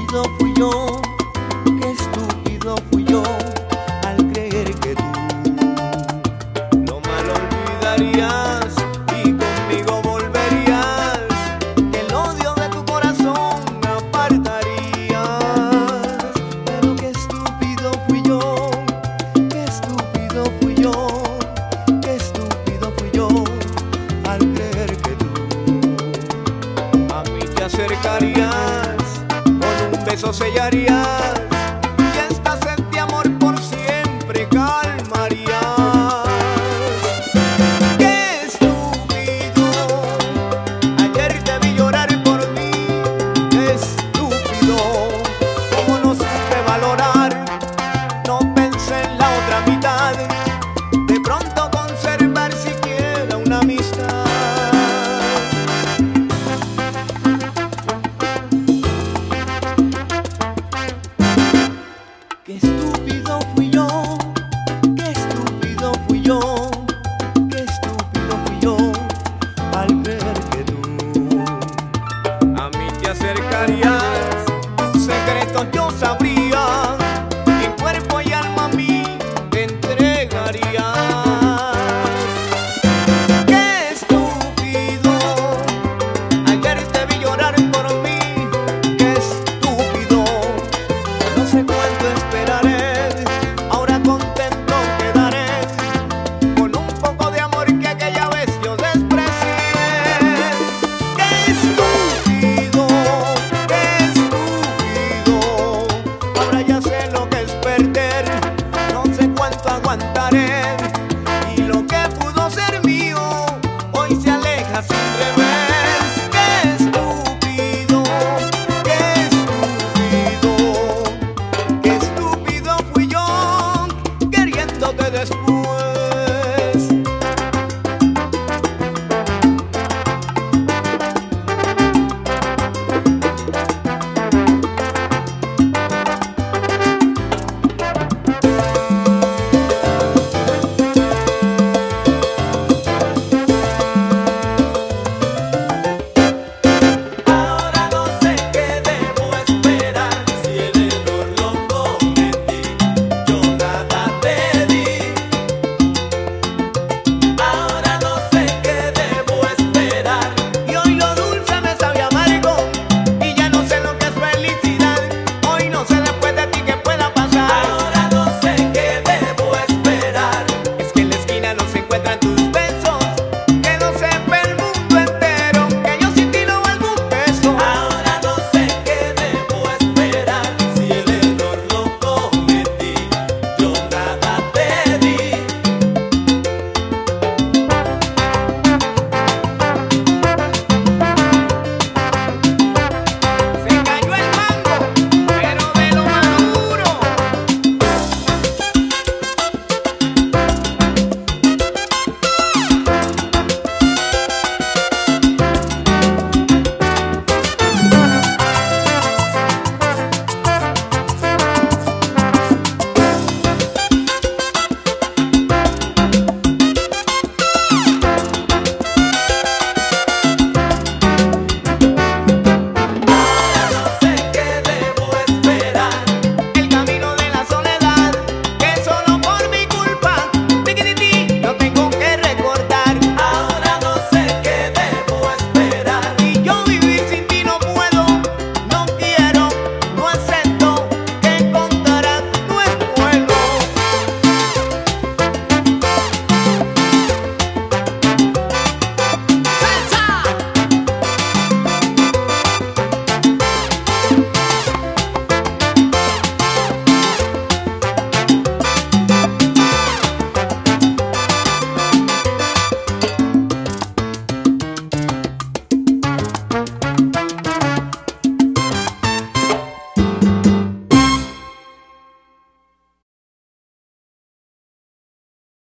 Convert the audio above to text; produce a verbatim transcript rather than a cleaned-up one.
estúpido fui yo, qué estúpido fui yo al creer que tú lo malo olvidarías y conmigo volverías, que el odio de tu corazón apartarías. Pero qué estúpido fui yo, qué estúpido fui yo, qué estúpido fui yo al creer que tú a mí te acercarías, con un beso sellarías